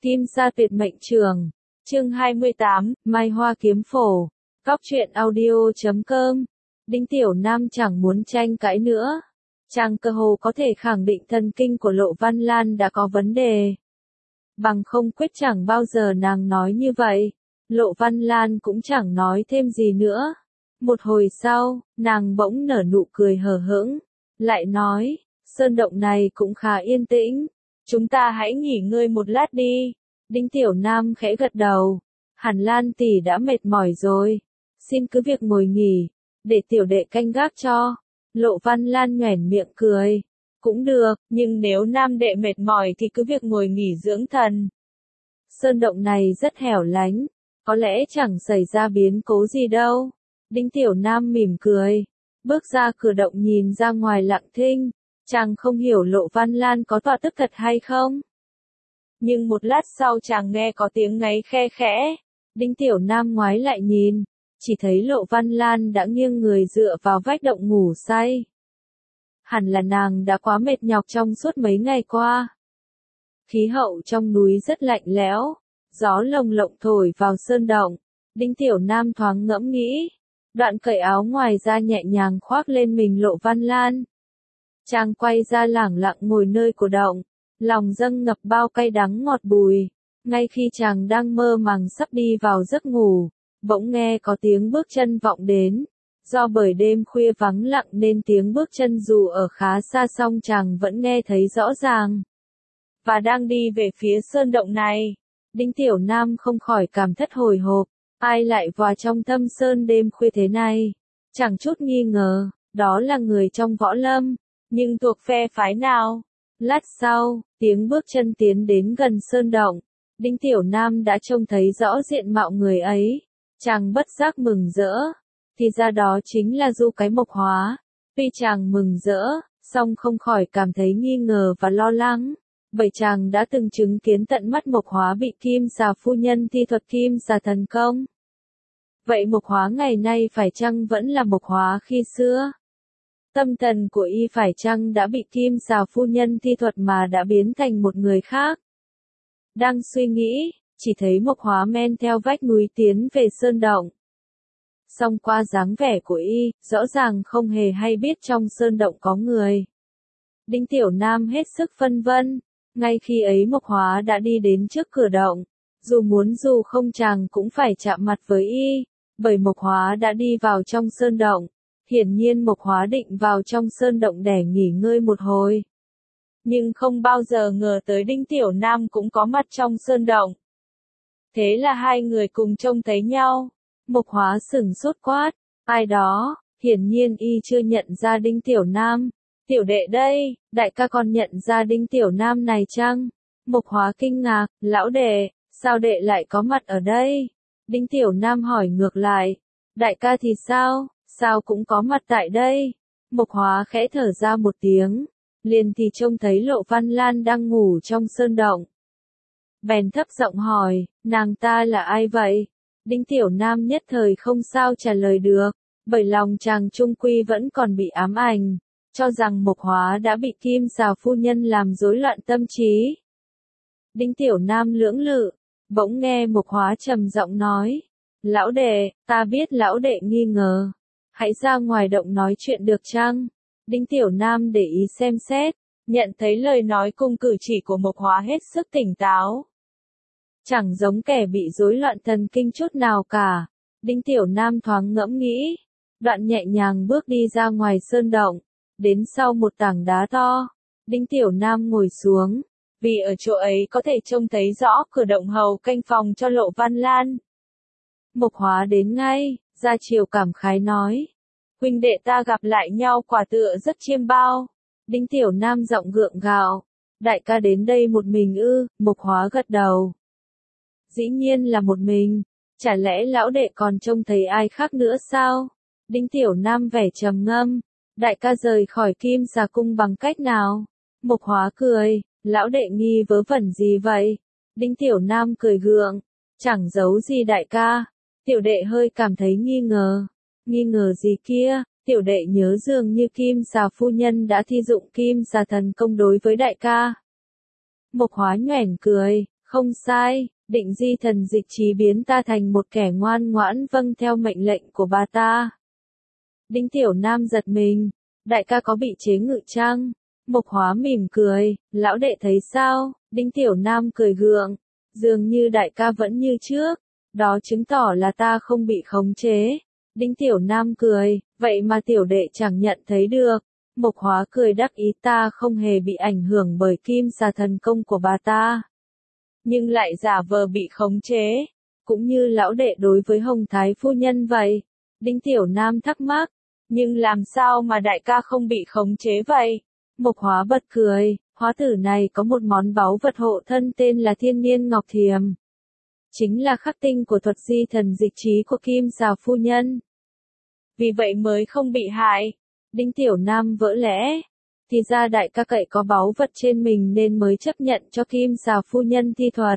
Kim Sa Tuyệt Mệnh Trường, chương 28, Mai Hoa Kiếm Phổ, Cóc truyện audio.com. Đinh Tiểu Nam chẳng muốn tranh cãi nữa. Chàng cơ hồ có thể khẳng định thần kinh của Lộ Văn Lan đã có vấn đề. Bằng không quyết chẳng bao giờ nàng nói như vậy. Lộ Văn Lan cũng chẳng nói thêm gì nữa. Một hồi sau, nàng bỗng nở nụ cười hờ hững, lại nói, sơn động này cũng khá yên tĩnh. Chúng ta hãy nghỉ ngơi một lát đi. Đinh Tiểu Nam khẽ gật đầu. Hẳn Lan tỷ đã mệt mỏi rồi. Xin cứ việc ngồi nghỉ, để tiểu đệ canh gác cho. Lộ Văn Lan nhoẻn miệng cười. Cũng được, nhưng nếu Nam đệ mệt mỏi thì cứ việc ngồi nghỉ dưỡng thần. Sơn động này rất hẻo lánh, có lẽ chẳng xảy ra biến cố gì đâu. Đinh Tiểu Nam mỉm cười, bước ra cửa động nhìn ra ngoài lặng thinh. Chàng không hiểu Lộ Văn Lan có tọa tức thật hay không. Nhưng một lát sau chàng nghe có tiếng ngáy khe khẽ. Đinh Tiểu Nam ngoái lại nhìn, chỉ thấy Lộ Văn Lan đã nghiêng người dựa vào vách động ngủ say. Hẳn là nàng đã quá mệt nhọc trong suốt mấy ngày qua. Khí hậu trong núi rất lạnh lẽo, gió lồng lộng thổi vào sơn động. Đinh Tiểu Nam thoáng ngẫm nghĩ, đoạn cởi áo ngoài ra nhẹ nhàng khoác lên mình Lộ Văn Lan. Chàng quay ra lẳng lặng ngồi nơi cổ động, lòng dâng ngập bao cay đắng ngọt bùi. Ngay khi chàng đang mơ màng sắp đi vào giấc ngủ, bỗng nghe có tiếng bước chân vọng đến. Do bởi đêm khuya vắng lặng nên tiếng bước chân dù ở khá xa song chàng vẫn nghe thấy rõ ràng. Và đang đi về phía sơn động này. Đinh Tiểu Nam không khỏi cảm thất hồi hộp. Ai lại vào trong thâm sơn đêm khuya thế này? Chẳng chút nghi ngờ, đó là người trong võ lâm. Nhưng thuộc phe phái nào? Lát sau, tiếng bước chân tiến đến gần sơn động. Đinh Tiểu Nam đã trông thấy rõ diện mạo người ấy. Chàng bất giác mừng rỡ. Thì ra đó chính là Du Cái Mộc Hóa. Tuy chàng mừng rỡ, song không khỏi cảm thấy nghi ngờ và lo lắng. Bởi chàng đã từng chứng kiến tận mắt Mộc Hóa bị Kim Xà phu nhân thi thuật Kim Xà thần công. Vậy Mộc Hóa ngày nay phải chăng vẫn là Mộc Hóa khi xưa? Tâm thần của y phải chăng đã bị Kim Xà phu nhân thi thuật mà đã biến thành một người khác? Đang suy nghĩ, chỉ thấy Mộc Hóa men theo vách núi tiến về sơn động. Song qua dáng vẻ của y, rõ ràng không hề hay biết trong sơn động có người. Đinh Tiểu Nam hết sức phân vân. Ngay khi ấy Mộc Hóa đã đi đến trước cửa động. Dù muốn dù không chàng cũng phải chạm mặt với y. Bởi Mộc Hóa đã đi vào trong sơn động. Hiển nhiên Mộc Hóa định vào trong sơn động để nghỉ ngơi một hồi. Nhưng không bao giờ ngờ tới Đinh Tiểu Nam cũng có mặt trong sơn động. Thế là hai người cùng trông thấy nhau. Mộc Hóa sửng sốt quát, ai đó? Hiển nhiên y chưa nhận ra Đinh Tiểu Nam. Tiểu đệ đây, đại ca còn nhận ra Đinh Tiểu Nam này chăng? Mộc Hóa kinh ngạc, lão đệ, sao đệ lại có mặt ở đây? Đinh Tiểu Nam hỏi ngược lại, đại ca thì sao, sao cũng có mặt tại đây? Mộc Hóa khẽ thở ra một tiếng, liền thì trông thấy Lộ Văn Lan đang ngủ trong sơn động. Bèn thấp giọng hỏi, nàng ta là ai vậy? Đinh Tiểu Nam nhất thời không sao trả lời được, bởi lòng chàng trung quy vẫn còn bị ám ảnh, cho rằng Mộc Hóa đã bị Kim Xà phu nhân làm rối loạn tâm trí. Đinh Tiểu Nam lưỡng lự, bỗng nghe Mộc Hóa trầm giọng nói, lão đệ, ta biết lão đệ nghi ngờ, hãy ra ngoài động nói chuyện được chăng? Đinh Tiểu Nam để ý xem xét, nhận thấy lời nói cùng cử chỉ của Mộc Hóa hết sức tỉnh táo. Chẳng giống kẻ bị rối loạn thần kinh chút nào cả. Đinh Tiểu Nam thoáng ngẫm nghĩ, đoạn nhẹ nhàng bước đi ra ngoài sơn động, đến sau một tảng đá to. Đinh Tiểu Nam ngồi xuống, vì ở chỗ ấy có thể trông thấy rõ cửa động hầu canh phòng cho Lộ Văn Lan. Mộc Hóa đến ngay, ra chiều cảm khái nói, huynh đệ ta gặp lại nhau quả tựa rất chiêm bao. Đinh Tiểu Nam giọng gượng gạo, đại ca đến đây một mình ư? Mộc Hóa gật đầu. Dĩ nhiên là một mình, chả lẽ lão đệ còn trông thấy ai khác nữa sao? Đinh Tiểu Nam vẻ trầm ngâm, đại ca rời khỏi Kim Xà cung bằng cách nào? Mộc Hóa cười, lão đệ nghi vớ vẩn gì vậy? Đinh Tiểu Nam cười gượng, chẳng giấu gì đại ca, tiểu đệ hơi cảm thấy nghi ngờ. Nghi ngờ gì kia? Tiểu đệ nhớ dường như Kim Xà phu nhân đã thi dụng Kim Xà thần công đối với đại ca. Mộc Hóa nhoẻn cười, Không sai, Định Di thần dịch trí biến ta thành một kẻ ngoan ngoãn vâng theo mệnh lệnh của bà ta. Đinh Tiểu Nam giật mình, đại ca có bị chế ngự chăng? Mộc Hóa mỉm cười, lão đệ thấy sao? Đinh Tiểu Nam cười gượng, dường như đại ca vẫn như trước, đó chứng tỏ là ta không bị khống chế. Đinh Tiểu Nam cười, vậy mà tiểu đệ chẳng nhận thấy được. Mộc Hóa cười đắc ý, ta không hề bị ảnh hưởng bởi kim xà thần công của bà ta, nhưng lại giả vờ bị khống chế, cũng như lão đệ đối với Hồng Thái phu nhân vậy. Đinh Tiểu Nam thắc mắc, nhưng làm sao mà đại ca không bị khống chế vậy? Mộc Hóa bật cười, hóa tử này có một món báu vật hộ thân tên là Thiên Niên Ngọc Thiềm, chính là khắc tinh của thuật di thần dịch trí của kim xà phu nhân. Vì vậy mới không bị hại. Đinh Tiểu Nam vỡ lẽ, thì ra đại ca cậy có báu vật trên mình nên mới chấp nhận cho kim xà phu nhân thi thuật.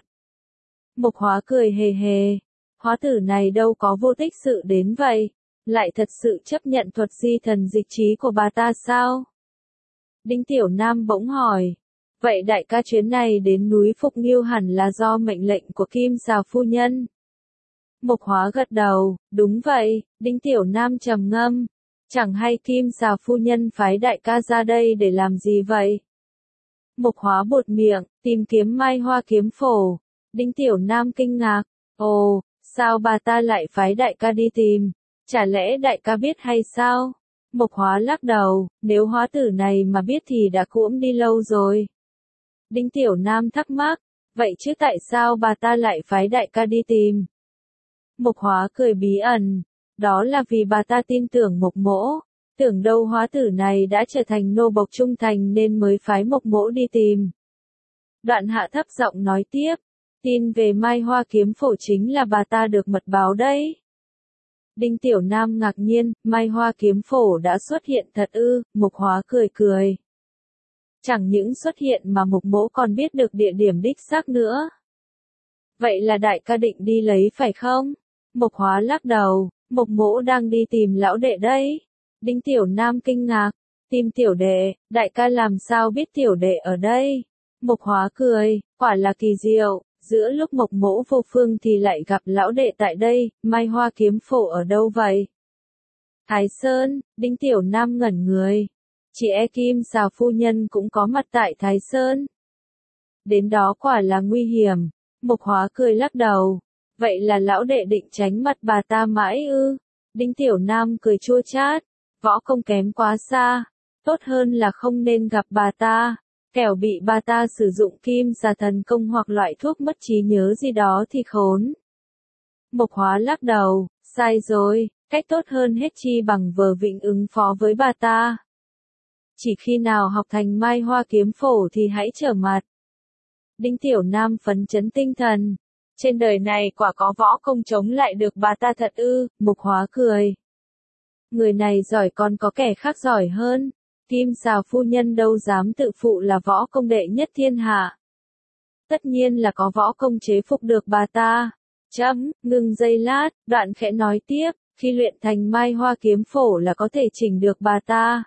Mộc Hóa cười hề hề, hóa tử này đâu có vô tích sự đến vậy, lại thật sự chấp nhận thuật di thần dịch trí của bà ta sao? Đinh Tiểu Nam bỗng hỏi, vậy đại ca chuyến này đến núi Phục Nghiêu hẳn là do mệnh lệnh của kim xà phu nhân? Mộc Hóa gật đầu, đúng vậy. Đinh Tiểu Nam trầm ngâm, chẳng hay kim xà phu nhân phái đại ca ra đây để làm gì vậy? Mộc Hóa buột miệng, tìm kiếm Mai Hoa kiếm phổ. Đinh Tiểu Nam kinh ngạc, ồ, sao bà ta lại phái đại ca đi tìm? Chả lẽ đại ca biết hay sao? Mộc Hóa lắc đầu, nếu hóa tử này mà biết thì đã cuỗm đi lâu rồi. Đinh Tiểu Nam thắc mắc, vậy chứ tại sao bà ta lại phái đại ca đi tìm? Mộc Hóa cười bí ẩn, đó là vì bà ta tin tưởng Mộc Mỗ, tưởng đâu hóa tử này đã trở thành nô bộc trung thành nên mới phái Mộc Mỗ đi tìm. Đoạn hạ thấp giọng nói tiếp, tin về Mai Hoa kiếm phổ chính là bà ta được mật báo đấy. Đinh Tiểu Nam ngạc nhiên, Mai Hoa kiếm phổ đã xuất hiện thật ư? Mộc Hóa cười cười. Chẳng những xuất hiện mà Mộc Mỗ còn biết được địa điểm đích xác nữa. Vậy là đại ca định đi lấy phải không? Mộc Hóa lắc đầu, Mộc Mỗ đang đi tìm lão đệ đấy. Đinh Tiểu Nam kinh ngạc, tìm tiểu đệ, đại ca làm sao biết tiểu đệ ở đây? Mộc Hóa cười, quả là kỳ diệu, giữa lúc Mộc Mỗ vô phương thì lại gặp lão đệ tại đây. Mai Hoa kiếm phổ ở đâu vậy? Thái Sơn. Đinh Tiểu Nam ngẩn người, chị kim xà phu nhân cũng có mặt tại Thái Sơn. Đến đó quả là nguy hiểm. Mộc Hóa cười lắc đầu, vậy là lão đệ định tránh mặt bà ta mãi ư? Đinh Tiểu Nam cười chua chát, võ công kém quá xa, tốt hơn là không nên gặp bà ta, kẻo bị bà ta sử dụng kim xà thần công hoặc loại thuốc mất trí nhớ gì đó thì khốn. Mộc Hóa lắc đầu, sai rồi, cách tốt hơn hết chi bằng vờ vịnh ứng phó với bà ta. Chỉ khi nào học thành Mai Hoa kiếm phổ thì hãy trở mặt. Đinh Tiểu Nam phấn chấn tinh thần, trên đời này quả có võ công chống lại được bà ta thật ư? Mộc Hóa cười, người này giỏi còn có kẻ khác giỏi hơn, kim xà phu nhân đâu dám tự phụ là võ công đệ nhất thiên hạ. Tất nhiên là có võ công chế phục được bà ta. Ngừng giây lát, đoạn khẽ nói tiếp, khi luyện thành Mai Hoa kiếm phổ là có thể chỉnh được bà ta.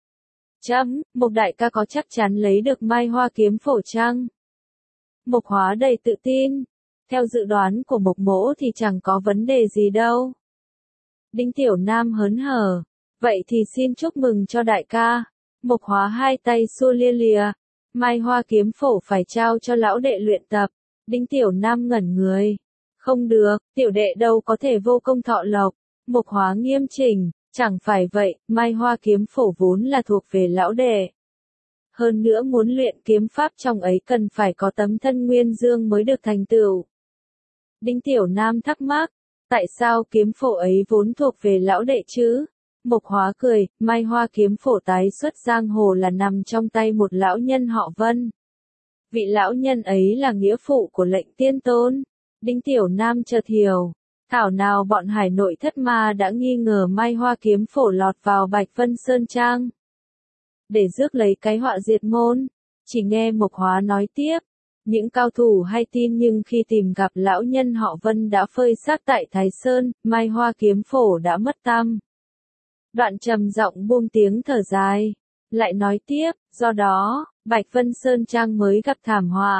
Mộc đại ca có chắc chắn lấy được Mai Hoa kiếm phổ chăng? Mộc Hóa đầy tự tin, theo dự đoán của Mộc Mỗ thì chẳng có vấn đề gì đâu. Đinh Tiểu Nam hớn hở, vậy thì xin chúc mừng cho đại ca. Mộc Hóa hai tay xua lia lìa, Mai Hoa kiếm phổ phải trao cho lão đệ luyện tập. Đinh Tiểu Nam ngẩn người, không được, tiểu đệ đâu có thể vô công thọ lộc. Mộc Hóa nghiêm chỉnh, chẳng phải vậy, Mai Hoa kiếm phổ vốn là thuộc về lão đệ. Hơn nữa muốn luyện kiếm pháp trong ấy cần phải có tấm thân nguyên dương mới được thành tựu. Đinh Tiểu Nam thắc mắc, tại sao kiếm phổ ấy vốn thuộc về lão đệ chứ? Mộc Hóa cười, Mai Hoa kiếm phổ tái xuất giang hồ là nằm trong tay một lão nhân họ Vân. Vị lão nhân ấy là nghĩa phụ của lệnh tiên tôn. Đinh Tiểu Nam chợt hiểu, thảo nào bọn hải nội thất ma đã nghi ngờ Mai Hoa kiếm phổ lọt vào Bạch Vân Sơn Trang để rước lấy cái họa diệt môn. Chỉ nghe Mộc Hóa nói tiếp, những cao thủ hay tin nhưng khi tìm gặp lão nhân họ Vân đã phơi xác tại Thái Sơn, Mai Hoa kiếm phổ đã mất tăm. Đoạn trầm giọng buông tiếng thở dài, lại nói tiếp, do đó, Bạch Vân Sơn Trang mới gặp thảm họa.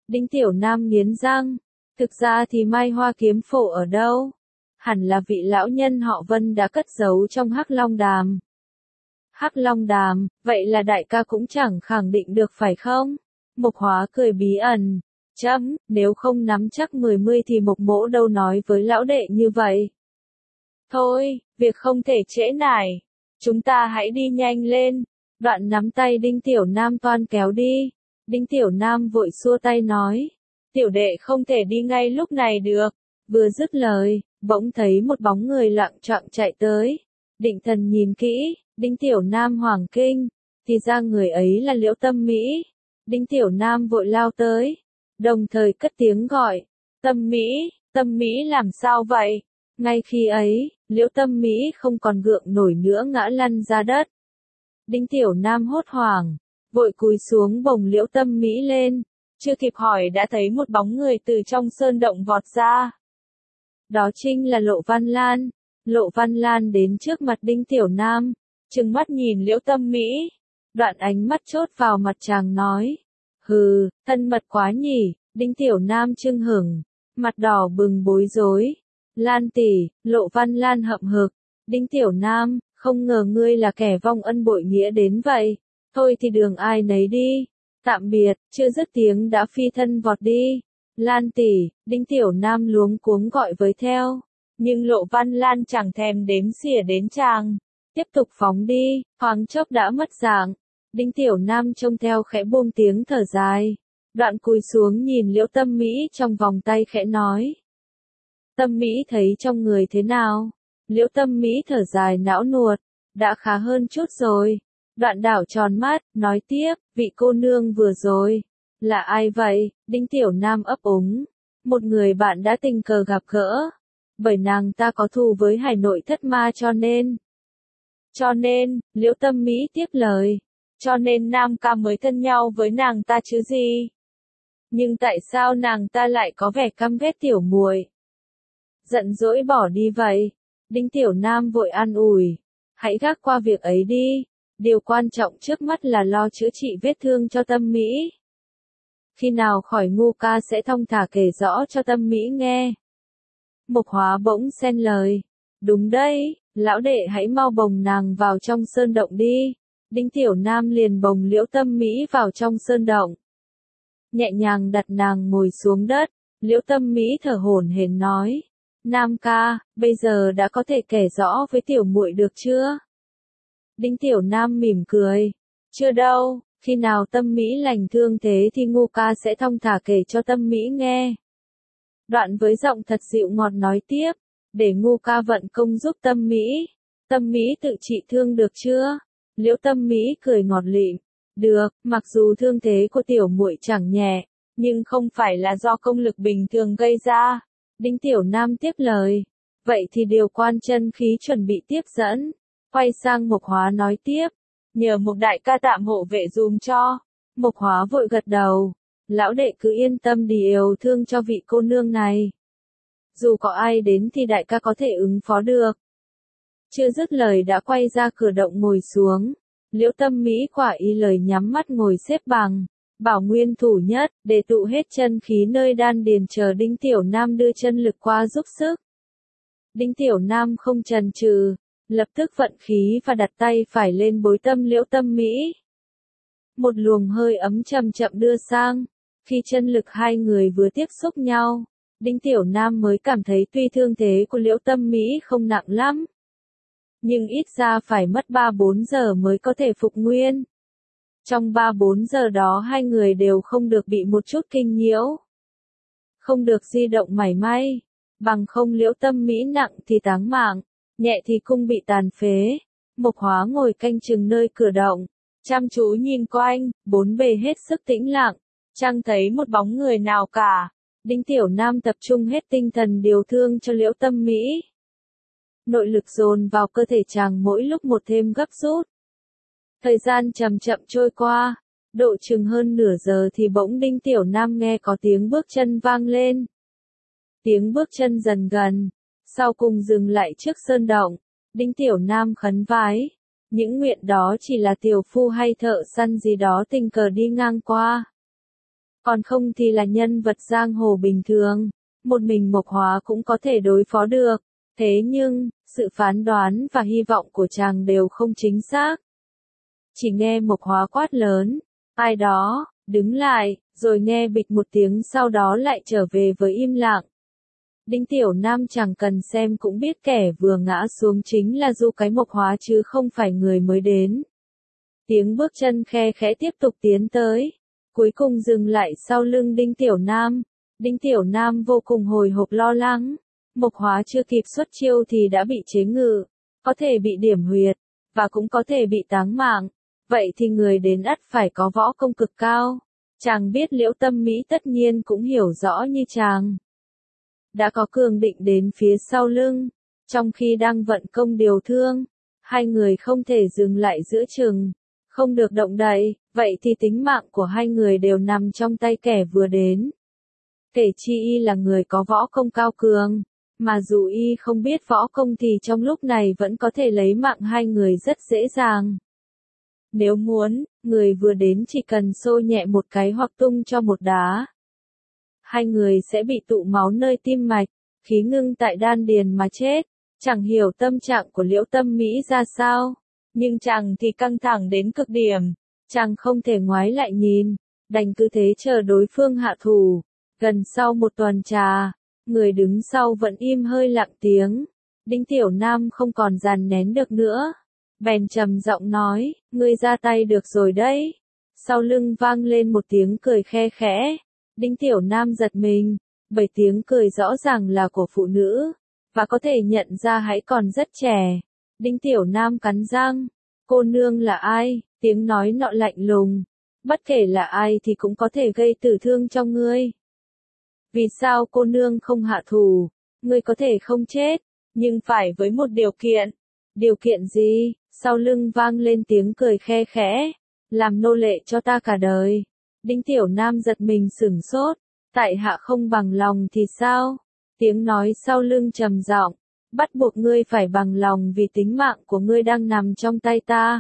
Đinh Tiểu Nam nghiến răng. Thực ra thì Mai Hoa kiếm phổ ở đâu? Hẳn là vị lão nhân họ Vân đã cất giấu trong Hắc Long Đàm. Hắc Long Đàm, vậy là đại ca cũng chẳng khẳng định được phải không? Mộc Hóa cười bí ẩn. Chấm, nếu không nắm chắc 10 thì Mộc Mỗ đâu nói với lão đệ như vậy. Thôi, việc không thể trễ nải. Chúng ta hãy đi nhanh lên. Đoạn nắm tay Đinh Tiểu Nam toan kéo đi. Đinh Tiểu Nam vội xua tay nói. Tiểu đệ không thể đi ngay lúc này được. Vừa dứt lời, bỗng thấy một bóng người loạng choạng chạy tới. Định Thần nhìn kỹ, Đinh Tiểu Nam hoảng kinh. Thì ra người ấy là Liễu Tâm Mỹ. Đinh Tiểu Nam vội lao tới. Đồng thời cất tiếng gọi. Tâm Mỹ làm sao vậy? Ngay khi ấy, Liễu Tâm Mỹ không còn gượng nổi nữa ngã lăn ra đất. Đinh Tiểu Nam hốt hoảng, vội cúi xuống bồng Liễu Tâm Mỹ lên, chưa kịp hỏi đã thấy một bóng người từ trong sơn động vọt ra. Đó chính là Lộ Văn Lan. Lộ Văn Lan đến trước mặt Đinh Tiểu Nam, trừng mắt nhìn Liễu Tâm Mỹ, đoạn ánh mắt chốt vào mặt chàng nói. Hừ, thân mật quá nhỉ. Đinh Tiểu Nam chưng hửng, mặt đỏ bừng bối rối. Lan tỷ, Lộ Văn Lan hậm hực. Đinh Tiểu Nam, không ngờ ngươi là kẻ vong ân bội nghĩa đến vậy. Thôi thì đường ai nấy đi. Tạm biệt, chưa dứt tiếng đã phi thân vọt đi. Lan tỷ, Đinh Tiểu Nam luống cuống gọi với theo. Nhưng Lộ Văn Lan chẳng thèm đếm xỉa đến chàng. Tiếp tục phóng đi, thoáng chốc đã mất dạng. Đinh Tiểu Nam trông theo khẽ buông tiếng thở dài. Đoạn cúi xuống nhìn Liễu Tâm Mỹ trong vòng tay khẽ nói. Tâm Mỹ thấy trong người thế nào? Liễu Tâm Mỹ thở dài não nuột. Đã khá hơn chút rồi. Đoạn đảo tròn mắt, nói tiếp, vị cô nương vừa rồi. Là ai vậy? Đinh Tiểu Nam ấp úng. Một người bạn đã tình cờ gặp gỡ. Bởi nàng ta có thù với Hải Nội Thất Ma cho nên, Liễu Tâm Mỹ tiếp lời. Cho nên Nam ca mới thân nhau với nàng ta chứ gì? Nhưng tại sao nàng ta lại có vẻ căm ghét tiểu muội? Giận dỗi bỏ đi vậy? Đinh Tiểu Nam vội an ủi. Hãy gác qua việc ấy đi. Điều quan trọng trước mắt là lo chữa trị vết thương cho Tâm Mỹ. Khi nào khỏi ngu ca sẽ thong thả kể rõ cho Tâm Mỹ nghe. Mộc Hóa bỗng xen lời. Đúng đấy, lão đệ hãy mau bồng nàng vào trong sơn động đi. Đinh Tiểu Nam liền bồng Liễu Tâm Mỹ vào trong sơn động. Nhẹ nhàng đặt nàng ngồi xuống đất, Liễu Tâm Mỹ thở hổn hển nói. Nam ca, bây giờ đã có thể kể rõ với tiểu muội được chưa? Đinh Tiểu Nam mỉm cười. Chưa đâu, khi nào Tâm Mỹ lành thương thế thì ngu ca sẽ thong thả kể cho Tâm Mỹ nghe. Đoạn với giọng thật dịu ngọt nói tiếp, để ngu ca vận công giúp Tâm Mỹ. Tâm Mỹ tự trị thương được chưa? Liễu Tâm Mỹ cười ngọt lịm. Được, mặc dù thương thế của tiểu muội chẳng nhẹ, nhưng không phải là do công lực bình thường gây ra. Đinh Tiểu Nam tiếp lời. Vậy thì điều quan chân khí chuẩn bị tiếp dẫn. Quay sang Mộc Hóa nói tiếp. Nhờ Mộc đại ca tạm hộ vệ dùm cho. Mộc Hóa vội gật đầu. Lão đệ cứ yên tâm điều thương cho vị cô nương này. Dù có ai đến thì đại ca có thể ứng phó được. Chưa dứt lời đã quay ra cửa động ngồi xuống. Liễu Tâm Mỹ quả y lời nhắm mắt ngồi xếp bằng. Bảo nguyên thủ nhất, để tụ hết chân khí nơi đan điền chờ Đinh Tiểu Nam đưa chân lực qua giúp sức. Đinh Tiểu Nam không chần chừ, lập tức vận khí và đặt tay phải lên bối tâm Liễu Tâm Mỹ. Một luồng hơi ấm chậm chậm đưa sang. Khi chân lực hai người vừa tiếp xúc nhau, Đinh Tiểu Nam mới cảm thấy tuy thương thế của Liễu Tâm Mỹ không nặng lắm, nhưng ít ra phải mất 3-4 giờ mới có thể phục nguyên. Trong 3-4 giờ đó hai người đều không được bị một chút kinh nhiễu. Không được di động mảy may. Bằng không Liễu Tâm Mỹ nặng thì táng mạng, nhẹ thì cung bị tàn phế. Mộc Hóa ngồi canh chừng nơi cửa động, chăm chú nhìn quanh, bốn bề hết sức tĩnh lặng, chẳng thấy một bóng người nào cả. Đinh Tiểu Nam tập trung hết tinh thần điều thương cho Liễu Tâm Mỹ. Nội lực dồn vào cơ thể chàng mỗi lúc một thêm gấp rút. Thời gian chậm chậm trôi qua, độ chừng hơn nửa giờ thì bỗng Đinh Tiểu Nam nghe có tiếng bước chân vang lên. Tiếng bước chân dần gần, sau cùng dừng lại trước sơn động. Đinh Tiểu Nam khấn vái. Những nguyện đó chỉ là tiểu phu hay thợ săn gì đó tình cờ đi ngang qua. còn không thì là nhân vật giang hồ bình thường, một mình Mộc Hóa cũng có thể đối phó được. Thế nhưng, sự phán đoán và hy vọng của chàng đều không chính xác. Chỉ nghe Mộc Hóa quát lớn, ai đó, đứng lại, rồi nghe bịch một tiếng sau đó lại trở về với im lặng. Đinh Tiểu Nam chẳng cần xem cũng biết kẻ vừa ngã xuống chính là Du cái Mộc Hóa chứ không phải người mới đến. Tiếng bước chân khe khẽ tiếp tục tiến tới, cuối cùng dừng lại sau lưng Đinh Tiểu Nam. Đinh Tiểu Nam vô cùng hồi hộp lo lắng, Mộc Hóa chưa kịp xuất chiêu thì đã bị chế ngự, có thể bị điểm huyệt, và cũng có thể bị táng mạng, vậy thì người đến ắt phải có võ công cực cao. Chàng biết Liễu Tâm Mỹ tất nhiên cũng hiểu rõ như chàng. Đã có Cường Định đến phía sau lưng, trong khi đang vận công điều thương, hai người không thể dừng lại giữa chừng, không được động đậy, vậy thì tính mạng của hai người đều nằm trong tay kẻ vừa đến. Kể chi y là người có võ công cao cường, mà dù y không biết võ công thì trong lúc này vẫn có thể lấy mạng hai người rất dễ dàng. Nếu muốn, người vừa đến chỉ cần xô nhẹ một cái hoặc tung cho một đá, hai người sẽ bị tụ máu nơi tim mạch, khí ngưng tại đan điền mà chết. Chẳng hiểu tâm trạng của Liễu Tâm Mỹ ra sao, nhưng chàng thì căng thẳng đến cực điểm, chàng không thể ngoái lại nhìn, đành cứ thế chờ đối phương hạ thủ. Gần sau một tuần trà, người đứng sau vẫn im hơi lặng tiếng. Đinh Tiểu Nam không còn dàn nén được nữa, bèn trầm giọng nói, ngươi ra tay được rồi đấy. Sau lưng vang lên một tiếng cười khe khẽ. Đinh Tiểu Nam giật mình, bởi tiếng cười rõ ràng là của phụ nữ, và có thể nhận ra hãy còn rất trẻ. Đinh Tiểu Nam cắn răng, cô nương là ai? Tiếng nói nọ lạnh lùng, bất kể là ai thì cũng có thể gây tử thương cho ngươi. Vì sao cô nương không hạ thủ? Ngươi có thể không chết, nhưng phải với một điều kiện. Điều kiện gì? Sau lưng vang lên tiếng cười khe khẽ, làm nô lệ cho ta cả đời. Đinh Tiểu Nam giật mình sửng sốt, tại hạ không bằng lòng thì sao? Tiếng nói sau lưng trầm giọng, bắt buộc ngươi phải bằng lòng vì tính mạng của ngươi đang nằm trong tay ta.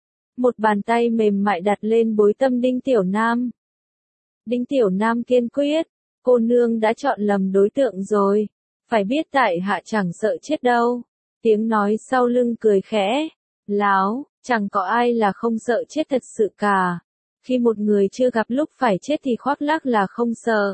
Một bàn tay mềm mại đặt lên bối tâm Đinh Tiểu Nam. Đinh Tiểu Nam kiên quyết, cô nương đã chọn lầm đối tượng rồi, phải biết tại hạ chẳng sợ chết đâu. Tiếng nói sau lưng cười khẽ, láo, chẳng có ai là không sợ chết thật sự cả. Khi một người chưa gặp lúc phải chết thì khoác lác là không sợ.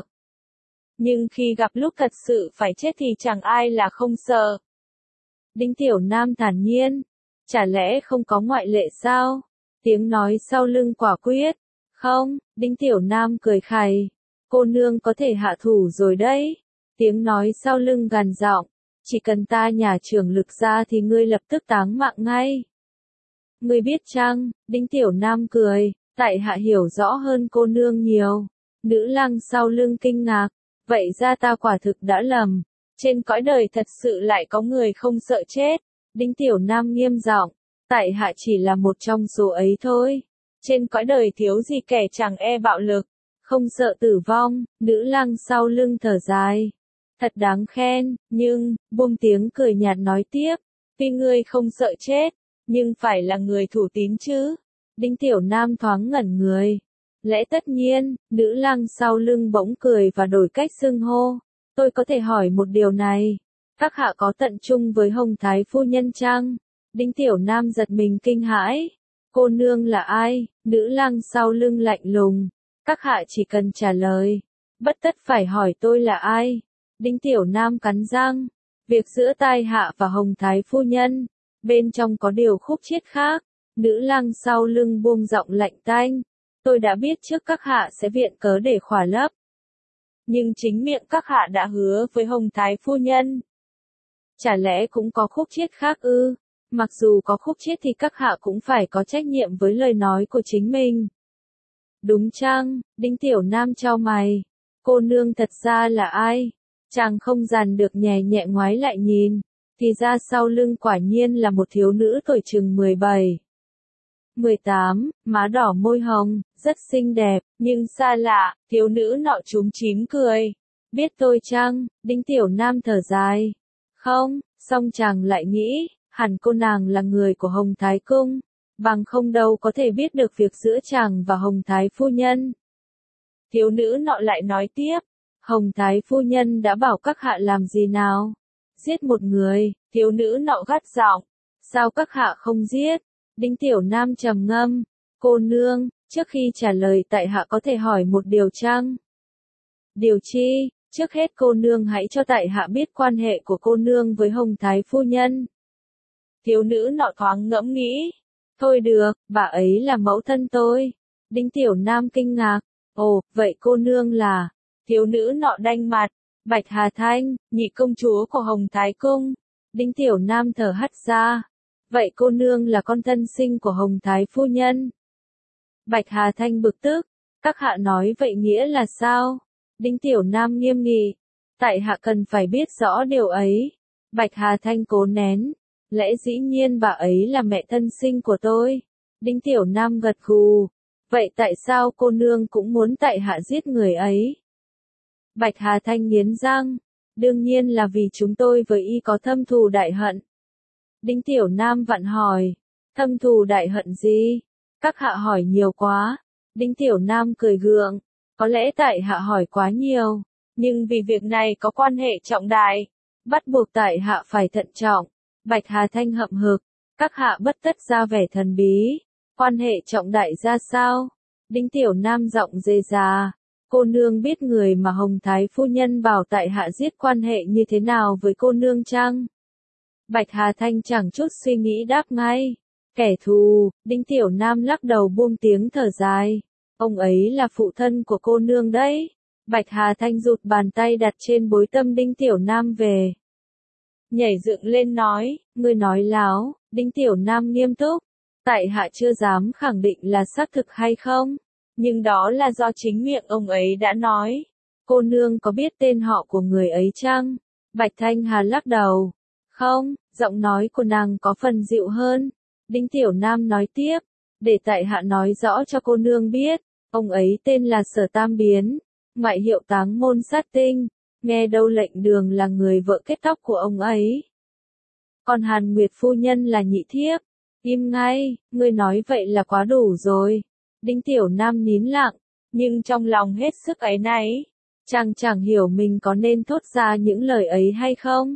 Nhưng khi gặp lúc thật sự phải chết thì chẳng ai là không sợ. Đinh Tiểu Nam thản nhiên, chả lẽ không có ngoại lệ sao? Tiếng nói sau lưng quả quyết, không. Đinh Tiểu Nam cười khày, cô nương có thể hạ thủ rồi đấy. Tiếng nói sau lưng gằn giọng, chỉ cần ta nhả trưởng lực ra thì ngươi lập tức táng mạng ngay. Ngươi biết chăng? Đinh Tiểu Nam cười, tại hạ hiểu rõ hơn cô nương nhiều. Nữ lang sau lưng kinh ngạc, vậy ra ta quả thực đã lầm. Trên cõi đời thật sự lại có người không sợ chết. Đinh Tiểu Nam nghiêm giọng, tại hạ chỉ là một trong số ấy thôi. Trên cõi đời thiếu gì kẻ chẳng e bạo lực, không sợ tử vong. Nữ lang sau lưng thở dài, thật đáng khen, nhưng, buông tiếng cười nhạt nói tiếp, tuy ngươi không sợ chết, nhưng phải là người thủ tín chứ. Đinh Tiểu Nam thoáng ngẩn người. Lẽ tất nhiên, nữ lang sau lưng bỗng cười và đổi cách xưng hô. Tôi có thể hỏi một điều này. Các hạ có tận chung với Hồng Thái phu nhân chăng? Đinh Tiểu Nam giật mình kinh hãi. Cô nương là ai? Nữ lang sau lưng lạnh lùng. Các hạ chỉ cần trả lời, bất tất phải hỏi tôi là ai. Đinh Tiểu Nam cắn răng. Việc giữa tai hạ và Hồng Thái phu nhân, bên trong có điều khúc chiết khác. Nữ lang sau lưng buông giọng lạnh tanh. Tôi đã biết trước các hạ sẽ viện cớ để khỏa lấp. Nhưng chính miệng các hạ đã hứa với Hồng Thái phu nhân. Chả lẽ cũng có khúc chiết khác ư? Mặc dù có khúc chiết thì các hạ cũng phải có trách nhiệm với lời nói của chính mình. Đúng chăng? Đinh Tiểu Nam chau mày. Cô nương thật ra là ai? Chàng không dằn được nhè nhẹ ngoái lại nhìn. Thì ra sau lưng quả nhiên là một thiếu nữ tuổi chừng 17. 18, má đỏ môi hồng, rất xinh đẹp, nhưng xa lạ. Thiếu nữ nọ chúm chím cười. Biết tôi chăng? Đinh Tiểu Nam thở dài. Không, song chàng lại nghĩ, hẳn cô nàng là người của Hồng Thái Cung, bằng không đâu có thể biết được việc giữa chàng và Hồng Thái phu nhân. Thiếu nữ nọ lại nói tiếp, Hồng Thái phu nhân đã bảo các hạ làm gì nào? Giết một người, thiếu nữ nọ gắt giọng, sao các hạ không giết? Đinh Tiểu Nam trầm ngâm, cô nương, trước khi trả lời tại hạ có thể hỏi một điều chăng? Điều chi? Trước hết cô nương hãy cho tại hạ biết quan hệ của cô nương với Hồng Thái phu nhân. Thiếu nữ nọ thoáng ngẫm nghĩ, thôi được, bà ấy là mẫu thân tôi. Đinh Tiểu Nam kinh ngạc, ồ, vậy cô nương là? Thiếu nữ nọ đanh mặt, Bạch Hà Thanh, nhị công chúa của Hồng Thái Cung. Đinh Tiểu Nam thở hắt ra, vậy cô nương là con thân sinh của Hồng Thái phu nhân. Bạch Hà Thanh bực tức, các hạ nói vậy nghĩa là sao? Đinh Tiểu Nam nghiêm nghị, tại hạ cần phải biết rõ điều ấy. Bạch Hà Thanh cố nén, lẽ dĩ nhiên bà ấy là mẹ thân sinh của tôi. Đinh Tiểu Nam gật gù, vậy tại sao cô nương cũng muốn tại hạ giết người ấy? Bạch Hà Thanh nghiến răng, đương nhiên là vì chúng tôi với y có thâm thù đại hận. Đinh Tiểu Nam vặn hỏi, thâm thù đại hận gì? Các hạ hỏi nhiều quá. Đinh Tiểu Nam cười gượng, có lẽ tại hạ hỏi quá nhiều, nhưng vì việc này có quan hệ trọng đại, bắt buộc tại hạ phải thận trọng. Bạch Hà Thanh hậm hực, các hạ bất tất ra vẻ thần bí, quan hệ trọng đại ra sao? Đinh Tiểu Nam giọng dê già, cô nương biết người mà Hồng Thái phu nhân bảo tại hạ giết quan hệ như thế nào với cô nương chăng? Bạch Hà Thanh chẳng chút suy nghĩ đáp ngay, kẻ thù. Đinh Tiểu Nam lắc đầu buông tiếng thở dài, ông ấy là phụ thân của cô nương đấy. Bạch Hà Thanh rụt bàn tay đặt trên bối tâm Đinh Tiểu Nam về. Nhảy dựng lên nói, ngươi nói láo. Đinh Tiểu Nam nghiêm túc, tại hạ chưa dám khẳng định là xác thực hay không, nhưng đó là do chính miệng ông ấy đã nói. Cô nương có biết tên họ của người ấy chăng? Bạch Thanh Hà lắc đầu, không, giọng nói của nàng có phần dịu hơn. Đinh Tiểu Nam nói tiếp, để tại hạ nói rõ cho cô nương biết, ông ấy tên là Sở Tam Biến, ngoại hiệu Táng Môn Sát Tinh, nghe đâu lệnh đường là người vợ kết tóc của ông ấy. Còn Hàn Nguyệt phu nhân là nhị thiếp. Im ngay, ngươi nói vậy là quá đủ rồi. Đinh Tiểu Nam nín lặng, nhưng trong lòng hết sức áy náy. Chàng chẳng hiểu mình có nên thốt ra những lời ấy hay không.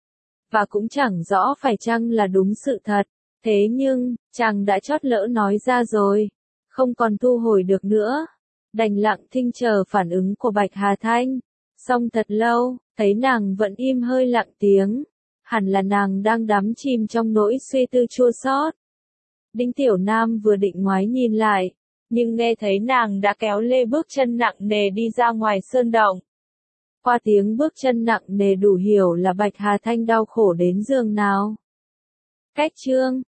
Và cũng chẳng rõ phải chăng là đúng sự thật. Thế nhưng, chàng đã chót lỡ nói ra rồi. Không còn thu hồi được nữa. Đành lặng thinh chờ phản ứng của Bạch Hà Thanh. Xong thật lâu, thấy nàng vẫn im hơi lặng tiếng. Hẳn là nàng đang đắm chìm trong nỗi suy tư chua xót. Đinh Tiểu Nam vừa định ngoái nhìn lại, nhưng nghe thấy nàng đã kéo lê bước chân nặng nề đi ra ngoài sơn động. Qua tiếng bước chân nặng nề đủ hiểu là Bạch Hà Thanh đau khổ đến giường nào. Cách chương